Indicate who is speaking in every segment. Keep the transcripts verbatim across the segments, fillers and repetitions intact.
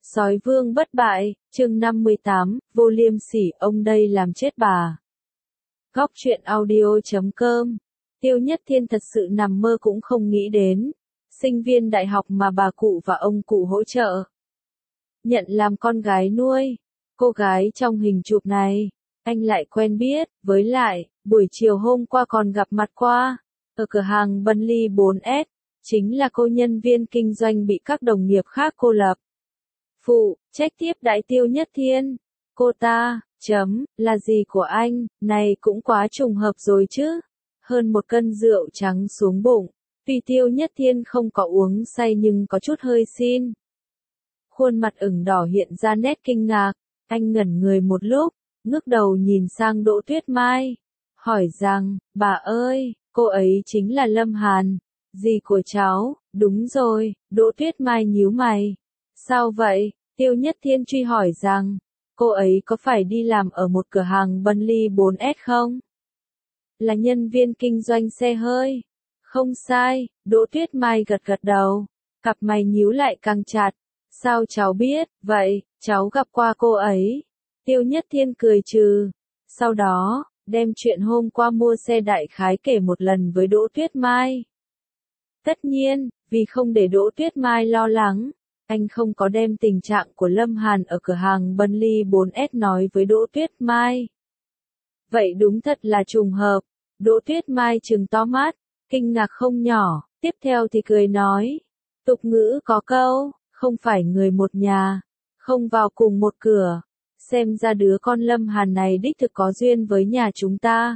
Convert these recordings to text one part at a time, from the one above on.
Speaker 1: Sói vương bất bại, chương năm mươi tám, vô liêm sỉ, ông đây làm chết bà. Góc truyện audio chấm com. Tiêu Nhất Thiên thật sự nằm mơ cũng không nghĩ đến. Sinh viên đại học mà bà cụ và ông cụ hỗ trợ. Nhận làm con gái nuôi. Cô gái trong hình chụp này, anh lại quen biết, với lại, buổi chiều hôm qua còn gặp mặt qua. Ở cửa hàng Bentley bốn S, chính là cô nhân viên kinh doanh bị các đồng nghiệp khác cô lập. Phụ, trách tiếp đại Tiêu Nhất Thiên. Cô ta, chấm, là gì của anh, này cũng quá trùng hợp rồi chứ. Hơn một cân rượu trắng xuống bụng. Tuy Tiêu Nhất Thiên không có uống say nhưng có chút hơi xin. Khuôn mặt ửng đỏ hiện ra nét kinh ngạc. Anh ngẩn người một lúc, ngước đầu nhìn sang Đỗ Tuyết Mai. Hỏi rằng, bà ơi, cô ấy chính là Lâm Hàn. Dì của cháu, đúng rồi, Đỗ Tuyết Mai nhíu mày. Sao vậy? Tiêu Nhất Thiên truy hỏi rằng, cô ấy có phải đi làm ở một cửa hàng Bentley bốn S không? Là nhân viên kinh doanh xe hơi. Không sai, Đỗ Tuyết Mai gật gật đầu, cặp mày nhíu lại càng chặt. Sao cháu biết, vậy, cháu gặp qua cô ấy. Tiêu Nhất Thiên cười trừ. Sau đó, đem chuyện hôm qua mua xe đại khái kể một lần với Đỗ Tuyết Mai. Tất nhiên, vì không để Đỗ Tuyết Mai lo lắng, anh không có đem tình trạng của Lâm Hàn ở cửa hàng Bentley bốn S nói với Đỗ Tuyết Mai. Vậy đúng thật là trùng hợp. Đỗ Tuyết Mai trừng to mắt, kinh ngạc không nhỏ, tiếp theo thì cười nói. Tục ngữ có câu, không phải người một nhà, không vào cùng một cửa. Xem ra đứa con Lâm Hàn này đích thực có duyên với nhà chúng ta.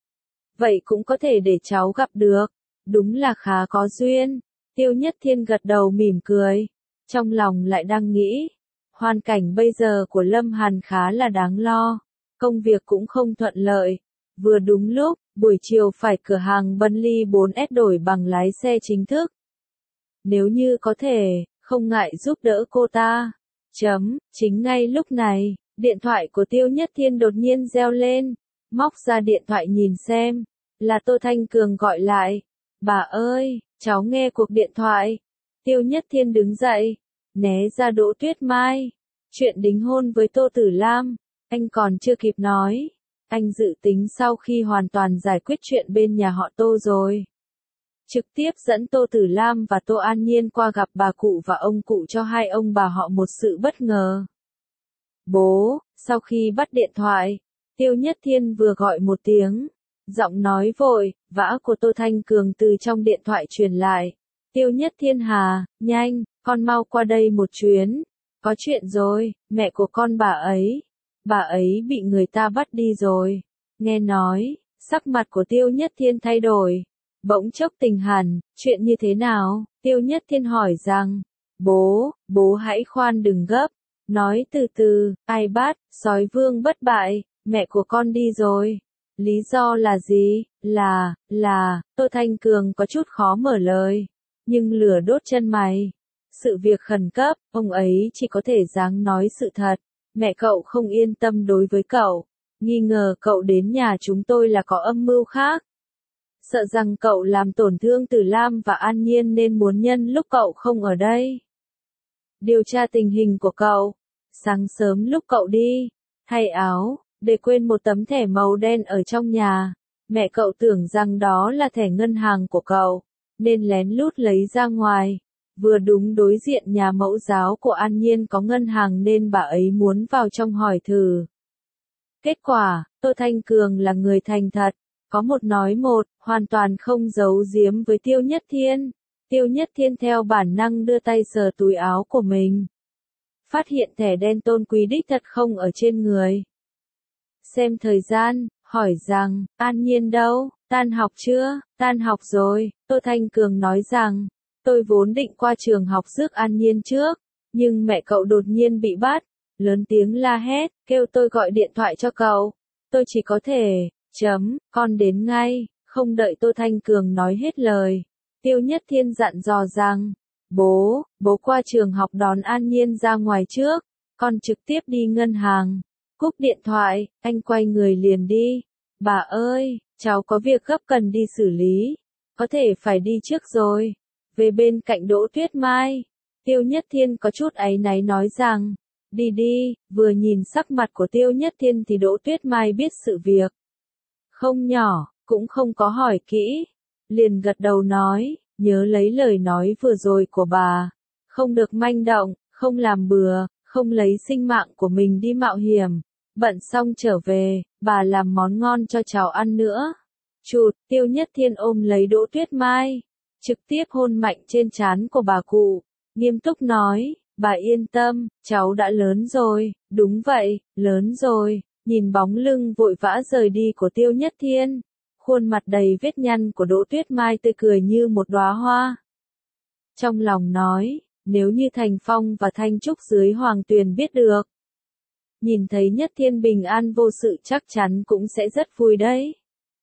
Speaker 1: Vậy cũng có thể để cháu gặp được. Đúng là khá có duyên. Tiêu Nhất Thiên gật đầu mỉm cười. Trong lòng lại đang nghĩ. Hoàn cảnh bây giờ của Lâm Hàn khá là đáng lo. Công việc cũng không thuận lợi. Vừa đúng lúc, buổi chiều phải cửa hàng Bentley bốn S đổi bằng lái xe chính thức. Nếu như có thể, không ngại giúp đỡ cô ta. Chấm, chính ngay lúc này, điện thoại của Tiêu Nhất Thiên đột nhiên reo lên. Móc ra điện thoại nhìn xem. Là Tô Thanh Cường gọi lại. Bà ơi, cháu nghe cuộc điện thoại. Tiêu Nhất Thiên đứng dậy, né ra Đỗ Tuyết Mai. Chuyện đính hôn với Tô Tử Lam, anh còn chưa kịp nói. Anh dự tính sau khi hoàn toàn giải quyết chuyện bên nhà họ Tô rồi. Trực tiếp dẫn Tô Tử Lam và Tô An Nhiên qua gặp bà cụ và ông cụ cho hai ông bà họ một sự bất ngờ. Bố, sau khi bắt điện thoại, Tiêu Nhất Thiên vừa gọi một tiếng. Giọng nói vội, vã của Tô Thanh Cường từ trong điện thoại truyền lại. Tiêu Nhất Thiên hà, nhanh, con mau qua đây một chuyến. Có chuyện rồi, mẹ của con bà ấy. Bà ấy bị người ta bắt đi rồi. Nghe nói, sắc mặt của Tiêu Nhất Thiên thay đổi. Bỗng chốc tình hẳn, chuyện như thế nào? Tiêu Nhất Thiên hỏi rằng, bố, bố hãy khoan đừng gấp. Nói từ từ, ai bắt, sói vương bất bại, mẹ của con đi rồi. Lý do là gì? Là, là, Tô Thanh Cường có chút khó mở lời. Nhưng lửa đốt chân mày. Sự việc khẩn cấp, ông ấy chỉ có thể dáng nói sự thật. Mẹ cậu không yên tâm đối với cậu. Nghi ngờ cậu đến nhà chúng tôi là có âm mưu khác. Sợ rằng cậu làm tổn thương Tử Lam và An Nhiên nên muốn nhân lúc cậu không ở đây. Điều tra tình hình của cậu. Sáng sớm lúc cậu đi, thay áo, để quên một tấm thẻ màu đen ở trong nhà. Mẹ cậu tưởng rằng đó là thẻ ngân hàng của cậu, nên lén lút lấy ra ngoài. Vừa đúng đối diện nhà mẫu giáo của An Nhiên có ngân hàng nên bà ấy muốn vào trong hỏi thử. Kết quả, Tô Thanh Cường là người thành thật, có một nói một, hoàn toàn không giấu giếm với Tiêu Nhất Thiên. Tiêu Nhất Thiên theo bản năng đưa tay sờ túi áo của mình. Phát hiện thẻ đen tôn quý đích thật không ở trên người. Xem thời gian, hỏi rằng, An Nhiên đâu, tan học chưa? Tan học rồi, Tô Thanh Cường nói rằng, tôi vốn định qua trường học rước An Nhiên trước, nhưng mẹ cậu đột nhiên bị bắt, lớn tiếng la hét, kêu tôi gọi điện thoại cho cậu. Tôi chỉ có thể, chấm, con đến ngay, không đợi Tô Thanh Cường nói hết lời. Tiêu Nhất Thiên dặn dò rằng, bố, bố qua trường học đón An Nhiên ra ngoài trước, con trực tiếp đi ngân hàng. Cúp điện thoại, anh quay người liền đi. Bà ơi, cháu có việc gấp cần đi xử lý. Có thể phải đi trước rồi. Về bên cạnh Đỗ Tuyết Mai. Tiêu Nhất Thiên có chút áy náy nói rằng, đi đi, vừa nhìn sắc mặt của Tiêu Nhất Thiên thì Đỗ Tuyết Mai biết sự việc. Không nhỏ, cũng không có hỏi kỹ. Liền gật đầu nói, nhớ lấy lời nói vừa rồi của bà. Không được manh động, không làm bừa, không lấy sinh mạng của mình đi mạo hiểm. Bận xong trở về, bà làm món ngon cho cháu ăn nữa. Chụt, Tiêu Nhất Thiên ôm lấy Đỗ Tuyết Mai, trực tiếp hôn mạnh trên trán của bà cụ, nghiêm túc nói, bà yên tâm, cháu đã lớn rồi, đúng vậy, lớn rồi. Nhìn bóng lưng vội vã rời đi của Tiêu Nhất Thiên, khuôn mặt đầy vết nhăn của Đỗ Tuyết Mai tươi cười như một đóa hoa. Trong lòng nói, nếu như Thành Phong và Thanh Trúc dưới Hoàng Tuyền biết được, nhìn thấy Nhất Thiên bình an vô sự chắc chắn cũng sẽ rất vui đấy.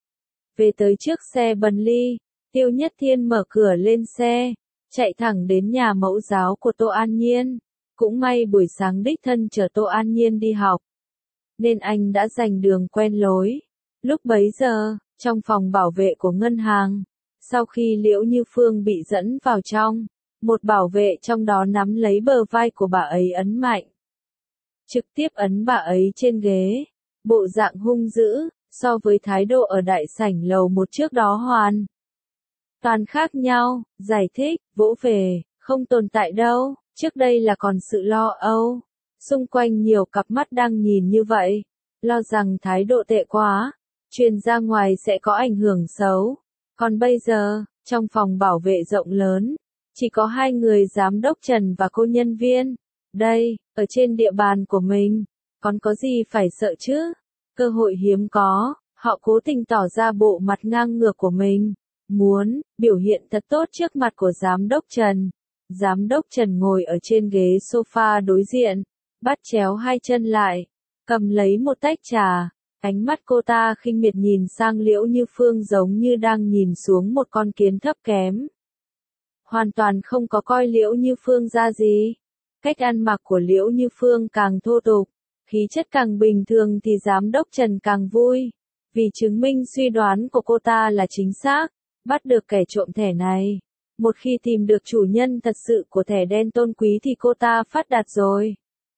Speaker 1: Về tới trước xe Bentley, Tiêu Nhất Thiên mở cửa lên xe, chạy thẳng đến nhà mẫu giáo của Tô An Nhiên. Cũng may buổi sáng đích thân chở Tô An Nhiên đi học, nên anh đã giành đường quen lối. Lúc bấy giờ, trong phòng bảo vệ của ngân hàng, sau khi Liễu Như Phương bị dẫn vào trong, một bảo vệ trong đó nắm lấy bờ vai của bà ấy ấn mạnh. Trực tiếp ấn bà ấy trên ghế, bộ dạng hung dữ, so với thái độ ở đại sảnh lầu một trước đó hoàn toàn khác nhau, giải thích, vỗ về, không tồn tại đâu, trước đây là còn sự lo âu. Xung quanh nhiều cặp mắt đang nhìn như vậy, lo rằng thái độ tệ quá, truyền ra ngoài sẽ có ảnh hưởng xấu. Còn bây giờ, trong phòng bảo vệ rộng lớn, chỉ có hai người giám đốc Trần và cô nhân viên. Đây, ở trên địa bàn của mình, còn có gì phải sợ chứ? Cơ hội hiếm có, họ cố tình tỏ ra bộ mặt ngang ngược của mình, muốn biểu hiện thật tốt trước mặt của giám đốc Trần. Giám đốc Trần ngồi ở trên ghế sofa đối diện, bắt chéo hai chân lại, cầm lấy một tách trà, ánh mắt cô ta khinh miệt nhìn sang Liễu Như Phương giống như đang nhìn xuống một con kiến thấp kém. Hoàn toàn không có coi Liễu Như Phương ra gì. Cách ăn mặc của Liễu Như Phương càng thô tục, khí chất càng bình thường thì giám đốc Trần càng vui, vì chứng minh suy đoán của cô ta là chính xác, bắt được kẻ trộm thẻ này. Một khi tìm được chủ nhân thật sự của thẻ đen tôn quý thì cô ta phát đạt rồi.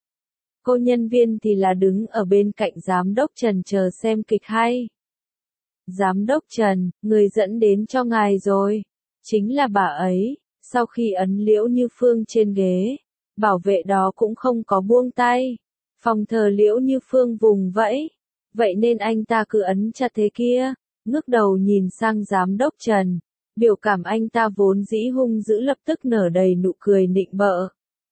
Speaker 1: Cô nhân viên thì là đứng ở bên cạnh giám đốc Trần chờ xem kịch hay. Giám đốc Trần, người dẫn đến cho ngài rồi. Chính là bà ấy. Sau khi ấn Liễu Như Phương trên ghế, bảo vệ đó cũng không có buông tay. Phòng thờ Liễu Như Phương vùng vẫy. Vậy nên anh ta cứ ấn chặt thế kia, ngước đầu nhìn sang giám đốc Trần. Biểu cảm anh ta vốn dĩ hung dữ lập tức nở đầy nụ cười nịnh bợ.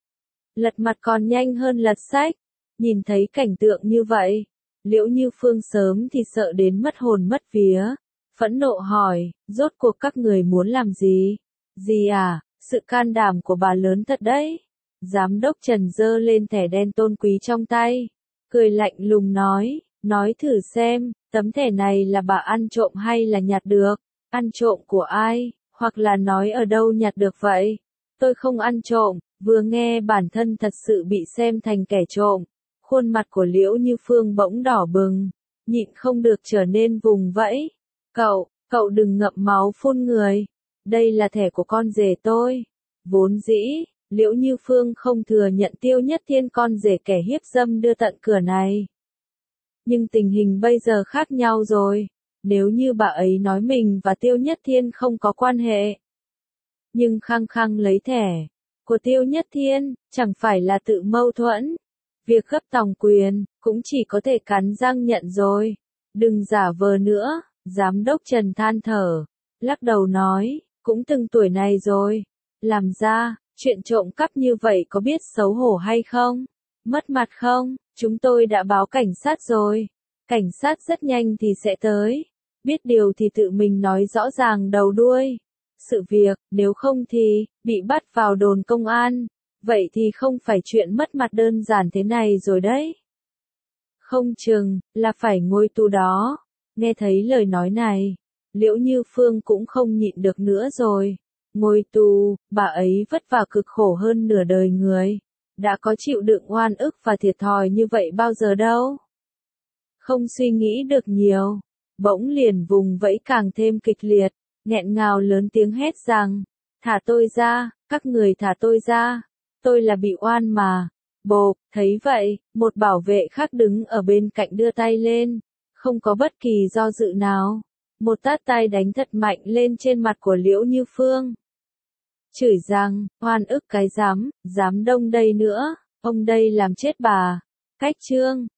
Speaker 1: Lật mặt còn nhanh hơn lật sách. Nhìn thấy cảnh tượng như vậy, Liễu Như Phương sớm thì sợ đến mất hồn mất vía. Phẫn nộ hỏi, rốt cuộc các người muốn làm gì? Gì à, sự can đảm của bà lớn thật đấy. Giám đốc Trần giơ lên thẻ đen tôn quý trong tay, cười lạnh lùng nói, nói thử xem, tấm thẻ này là bà ăn trộm hay là nhặt được? Ăn trộm của ai, hoặc là nói ở đâu nhặt được vậy? Tôi không ăn trộm. Vừa nghe bản thân thật sự bị xem thành kẻ trộm, khuôn mặt của Liễu Như Phương bỗng đỏ bừng, nhịn không được trở nên vùng vẫy. Cậu, cậu đừng ngậm máu phun người. Đây là thẻ của con rể tôi. Vốn dĩ, Liễu Như Phương không thừa nhận Tiêu Nhất Thiên con rể kẻ hiếp dâm đưa tận cửa này. Nhưng tình hình bây giờ khác nhau rồi. Nếu như bà ấy nói mình và Tiêu Nhất Thiên không có quan hệ, nhưng khăng khăng lấy thẻ của Tiêu Nhất Thiên, chẳng phải là tự mâu thuẫn. Việc gấp tòng quyền, cũng chỉ có thể cắn răng nhận rồi. Đừng giả vờ nữa, giám đốc Trần than thở, lắc đầu nói, cũng từng tuổi này rồi. Làm ra, chuyện trộm cắp như vậy có biết xấu hổ hay không? Mất mặt không? Chúng tôi đã báo cảnh sát rồi. Cảnh sát rất nhanh thì sẽ tới. Biết điều thì tự mình nói rõ ràng đầu đuôi sự việc, nếu không thì, bị bắt vào đồn công an. Vậy thì không phải chuyện mất mặt đơn giản thế này rồi đấy. Không chừng, là phải ngồi tù đó. Nghe thấy lời nói này, Liễu Như Phương cũng không nhịn được nữa rồi. Ngồi tù, bà ấy vất vả cực khổ hơn nửa đời người. Đã có chịu đựng oan ức và thiệt thòi như vậy bao giờ đâu. Không suy nghĩ được nhiều, bỗng liền vùng vẫy càng thêm kịch liệt, nghẹn ngào lớn tiếng hét rằng, thả tôi ra, các người thả tôi ra. tôi là bị oan mà. Bộp, thấy vậy, một bảo vệ khác đứng ở bên cạnh đưa tay lên, không có bất kỳ do dự nào. Một tát tay đánh thật mạnh lên trên mặt của Liễu Như Phương. Chửi rằng, oan ức cái dám, dám đông đây nữa, ông đây làm chết bà. Cách chương